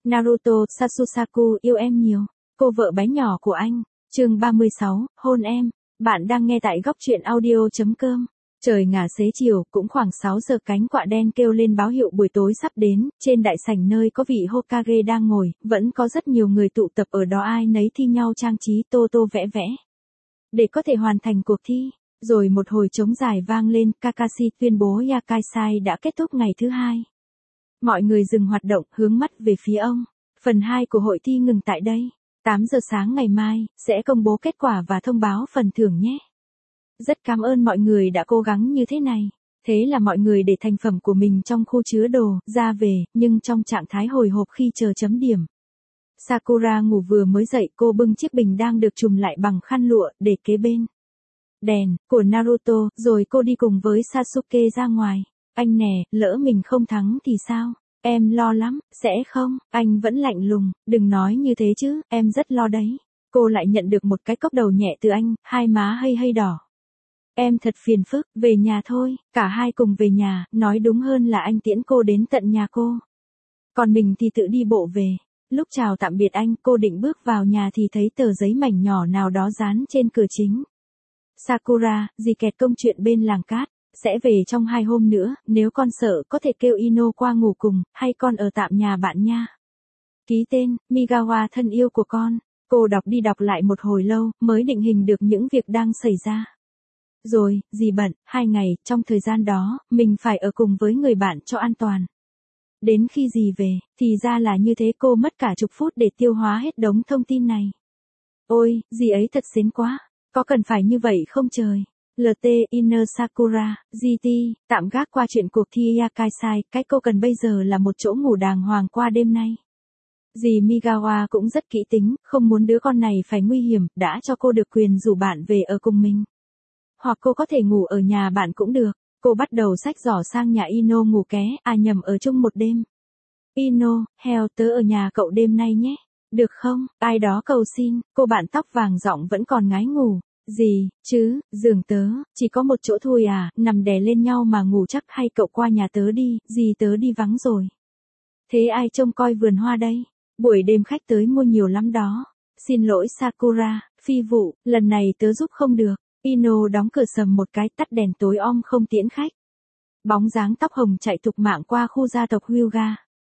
Naruto Sasusaku yêu em nhiều. Cô vợ bé nhỏ của anh. Chương 36, hôn em. Bạn đang nghe tại góc truyện audio.com. Trời ngả xế chiều, cũng khoảng 6 giờ cánh quạ đen kêu lên báo hiệu buổi tối sắp đến, trên đại sảnh nơi có vị Hokage đang ngồi, vẫn có rất nhiều người tụ tập ở đó, ai nấy thi nhau trang trí tô tô vẽ vẽ. Để có thể hoàn thành cuộc thi, rồi một hồi trống dài vang lên, Kakashi tuyên bố Yakai Sai đã kết thúc ngày thứ 2. Mọi người dừng hoạt động, hướng mắt về phía ông. Phần 2 của hội thi ngừng tại đây. 8 giờ sáng ngày mai, sẽ công bố kết quả và thông báo phần thưởng nhé. Rất cảm ơn mọi người đã cố gắng như thế này. Thế là mọi người để thành phẩm của mình trong khu chứa đồ, ra về, nhưng trong trạng thái hồi hộp khi chờ chấm điểm. Sakura ngủ vừa mới dậy, cô bưng chiếc bình đang được trùm lại bằng khăn lụa, để kế bên đèn của Naruto, rồi cô đi cùng với Sasuke ra ngoài. Anh nè, lỡ mình không thắng thì sao? Em lo lắm. Sẽ không, anh vẫn lạnh lùng, đừng nói như thế chứ, em rất lo đấy. Cô lại nhận được một cái cốc đầu nhẹ từ anh, hai má hơi đỏ. Em thật phiền phức, về nhà thôi, cả hai cùng về nhà, nói đúng hơn là anh tiễn cô đến tận nhà cô. Còn mình thì tự đi bộ về. Lúc chào tạm biệt anh, cô định bước vào nhà thì thấy tờ giấy mảnh nhỏ nào đó dán trên cửa chính. Sakura, dì kẹt công chuyện bên làng cát, sẽ về trong 2 hôm nữa, nếu con sợ có thể kêu Ino qua ngủ cùng, hay con ở tạm nhà bạn nha. Ký tên, Migawa thân yêu của con. Cô đọc đi đọc lại một hồi lâu, mới định hình được những việc đang xảy ra. Rồi, dì bận, 2 ngày, trong thời gian đó, mình phải ở cùng với người bạn cho an toàn. Đến khi dì về, thì ra là như thế, cô mất cả chục phút để tiêu hóa hết đống thông tin này. Ôi, dì ấy thật xến quá, có cần phải như vậy không trời? LT Inner Sakura, GT, tạm gác qua chuyện cuộc thi Yakai Sai, cái cô cần bây giờ là một chỗ ngủ đàng hoàng qua đêm nay. Dì Migawa cũng rất kỹ tính, không muốn đứa con này phải nguy hiểm, đã cho cô được quyền rủ bạn về ở cùng mình. Hoặc cô có thể ngủ ở nhà bạn cũng được. Cô bắt đầu xách giỏ sang nhà Ino ngủ ké, nhầm, ở chung một đêm. Ino, heo, tớ ở nhà cậu đêm nay nhé. Được không? Ai đó cầu xin, cô bạn tóc vàng giọng vẫn còn ngái ngủ. Gì, chứ, giường tớ, chỉ có một chỗ thôi à, nằm đè lên nhau mà ngủ chắc, hay cậu qua nhà tớ đi, dì tớ đi vắng rồi. Thế ai trông coi vườn hoa đây? Buổi đêm khách tới mua nhiều lắm đó. Xin lỗi Sakura, phi vụ, lần này tớ giúp không được. Ino đóng cửa sầm một cái, tắt đèn tối om không tiễn khách. Bóng dáng tóc hồng chạy thục mạng qua khu gia tộc Hyuga.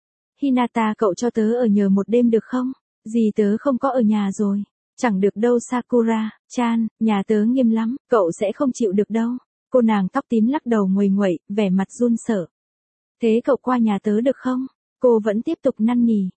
Hinata, cậu cho tớ ở nhờ một đêm được không? Dì tớ không có ở nhà rồi. Chẳng được đâu Sakura, chan, nhà tớ nghiêm lắm, cậu sẽ không chịu được đâu. Cô nàng tóc tím lắc đầu nguầy nguậy, vẻ mặt run sợ. Thế cậu qua nhà tớ được không? Cô vẫn tiếp tục năn nỉ.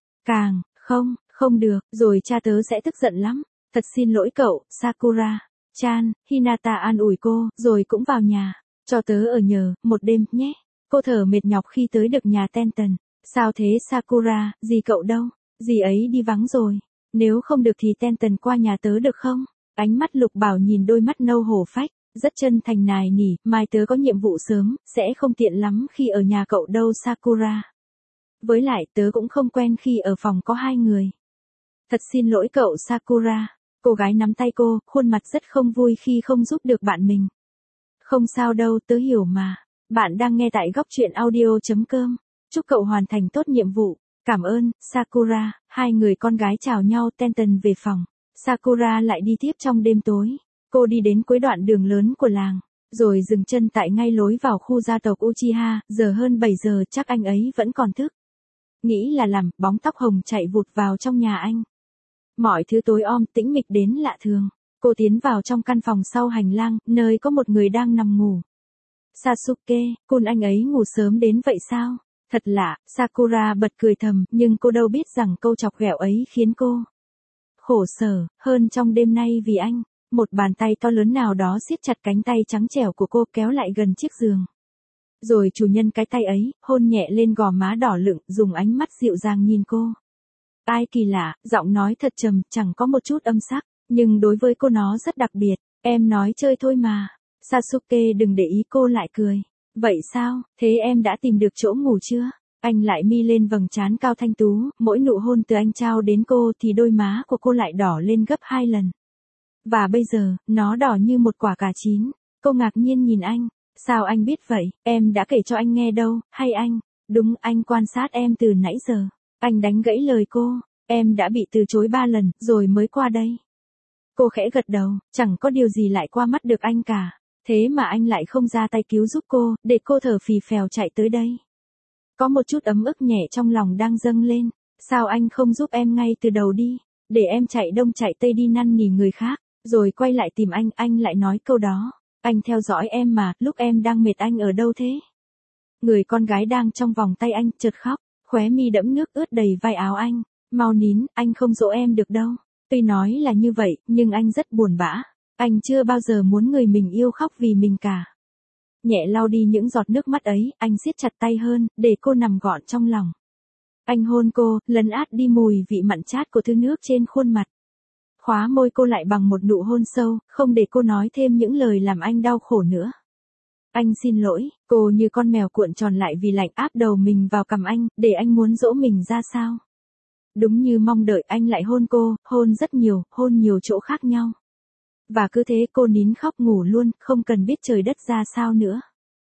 Không được, rồi cha tớ sẽ tức giận lắm. Thật xin lỗi cậu, Sakura. Chan, Hinata an ủi cô, rồi cũng vào nhà. Cho tớ ở nhờ, một đêm, nhé. Cô thở mệt nhọc khi tới được nhà Tenten. Sao thế Sakura, dì cậu đâu? Dì ấy đi vắng rồi. Nếu không được thì Tenten qua nhà tớ được không? Ánh mắt Lục Bảo nhìn đôi mắt nâu hổ phách, rất chân thành nài nỉ, mai tớ có nhiệm vụ sớm, sẽ không tiện lắm khi ở nhà cậu đâu Sakura. Với lại tớ cũng không quen khi ở phòng có 2 người. Thật xin lỗi cậu Sakura. Cô gái nắm tay cô, khuôn mặt rất không vui khi không giúp được bạn mình. Không sao đâu, tớ hiểu mà. Bạn đang nghe tại góc truyện audio.com. Chúc cậu hoàn thành tốt nhiệm vụ. Cảm ơn, Sakura. 2 người con gái chào nhau, Tenten về phòng. Sakura lại đi tiếp trong đêm tối. Cô đi đến cuối đoạn đường lớn của làng, rồi dừng chân tại ngay lối vào khu gia tộc Uchiha, giờ hơn 7 giờ, chắc anh ấy vẫn còn thức. Nghĩ là làm, bóng tóc hồng chạy vụt vào trong nhà anh. Mọi thứ tối om, tĩnh mịch đến lạ thường. Cô tiến vào trong căn phòng sau hành lang, nơi có một người đang nằm ngủ. Sasuke, Kun, anh ấy ngủ sớm đến vậy sao? Thật lạ, Sakura bật cười thầm, nhưng cô đâu biết rằng câu chọc ghẹo ấy khiến cô khổ sở hơn trong đêm nay vì anh. Một bàn tay to lớn nào đó siết chặt cánh tay trắng trẻo của cô, kéo lại gần chiếc giường. Rồi chủ nhân cái tay ấy, hôn nhẹ lên gò má đỏ lựng, dùng ánh mắt dịu dàng nhìn cô. Ai kỳ lạ, giọng nói thật trầm, chẳng có một chút âm sắc, nhưng đối với cô nó rất đặc biệt. Em nói chơi thôi mà. Sasuke đừng để ý, cô lại cười. Vậy sao, thế em đã tìm được chỗ ngủ chưa? Anh lại mi lên vầng trán cao thanh tú, mỗi nụ hôn từ anh trao đến cô thì đôi má của cô lại đỏ lên gấp 2 lần. Và bây giờ, nó đỏ như một quả cà chín. Cô ngạc nhiên nhìn anh. Sao anh biết vậy? Em đã kể cho anh nghe đâu, hay anh? Đúng, anh quan sát em từ nãy giờ. Anh đánh gãy lời cô, em đã bị từ chối 3 lần, rồi mới qua đây. Cô khẽ gật đầu, chẳng có điều gì lại qua mắt được anh cả. Thế mà anh lại không ra tay cứu giúp cô, để cô thở phì phèo chạy tới đây. Có một chút ấm ức nhẹ trong lòng đang dâng lên. Sao anh không giúp em ngay từ đầu đi, để em chạy đông chạy tây đi năn nỉ người khác, rồi quay lại tìm anh lại nói câu đó. Anh theo dõi em mà, lúc em đang mệt anh ở đâu thế? Người con gái đang trong vòng tay anh chợt khóc, khóe mi đẫm nước ướt đầy vai áo anh. Mau nín, anh không dỗ em được đâu. Tuy nói là như vậy, nhưng anh rất buồn bã. Anh chưa bao giờ muốn người mình yêu khóc vì mình cả. Nhẹ lau đi những giọt nước mắt ấy, anh siết chặt tay hơn, để cô nằm gọn trong lòng. Anh hôn cô, lấn át đi mùi vị mặn chát của thứ nước trên khuôn mặt. Khóa môi cô lại bằng một nụ hôn sâu, không để cô nói thêm những lời làm anh đau khổ nữa. Anh xin lỗi, cô như con mèo cuộn tròn lại vì lạnh áp đầu mình vào cằm anh, để anh muốn dỗ mình ra sao. Đúng như mong đợi anh lại hôn cô, hôn rất nhiều, hôn nhiều chỗ khác nhau. Và cứ thế cô nín khóc ngủ luôn, không cần biết trời đất ra sao nữa.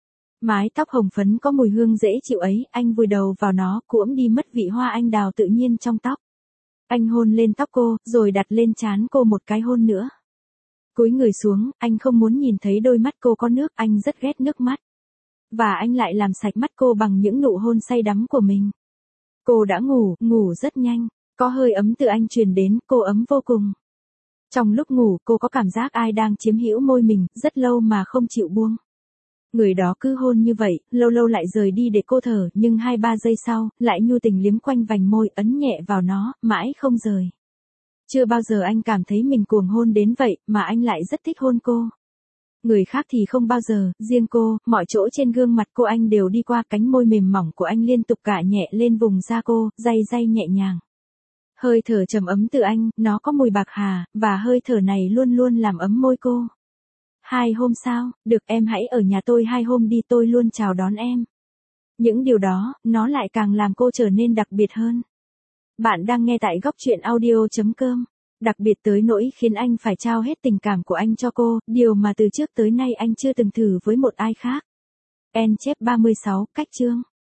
Mái tóc hồng phấn có mùi hương dễ chịu ấy, anh vùi đầu vào nó, cuỗm đi mất vị hoa anh đào tự nhiên trong tóc. Anh hôn lên tóc cô, rồi đặt lên trán cô một cái hôn nữa. Cúi người xuống, anh không muốn nhìn thấy đôi mắt cô có nước, anh rất ghét nước mắt. Và anh lại làm sạch mắt cô bằng những nụ hôn say đắm của mình. Cô đã ngủ rất nhanh, có hơi ấm từ anh truyền đến, cô ấm vô cùng. Trong lúc ngủ, cô có cảm giác ai đang chiếm hữu môi mình, rất lâu mà không chịu buông. Người đó cứ hôn như vậy, lâu lâu lại rời đi để cô thở, nhưng 2-3 giây sau, lại nhu tình liếm quanh vành môi, ấn nhẹ vào nó, mãi không rời. Chưa bao giờ anh cảm thấy mình cuồng hôn đến vậy, mà anh lại rất thích hôn cô. Người khác thì không bao giờ, riêng cô, mọi chỗ trên gương mặt cô anh đều đi qua, cánh môi mềm mỏng của anh liên tục cạ nhẹ lên vùng da cô, day nhẹ nhàng. Hơi thở trầm ấm từ anh, nó có mùi bạc hà, và hơi thở này luôn luôn làm ấm môi cô. 2 hôm sao, được em hãy ở nhà tôi 2 hôm đi, tôi luôn chào đón em. Những điều đó, nó lại càng làm cô trở nên đặc biệt hơn. Bạn đang nghe tại góc truyện audio.com. Đặc biệt tới nỗi khiến anh phải trao hết tình cảm của anh cho cô, điều mà từ trước tới nay anh chưa từng thử với một ai khác. En chép 36, cách chương.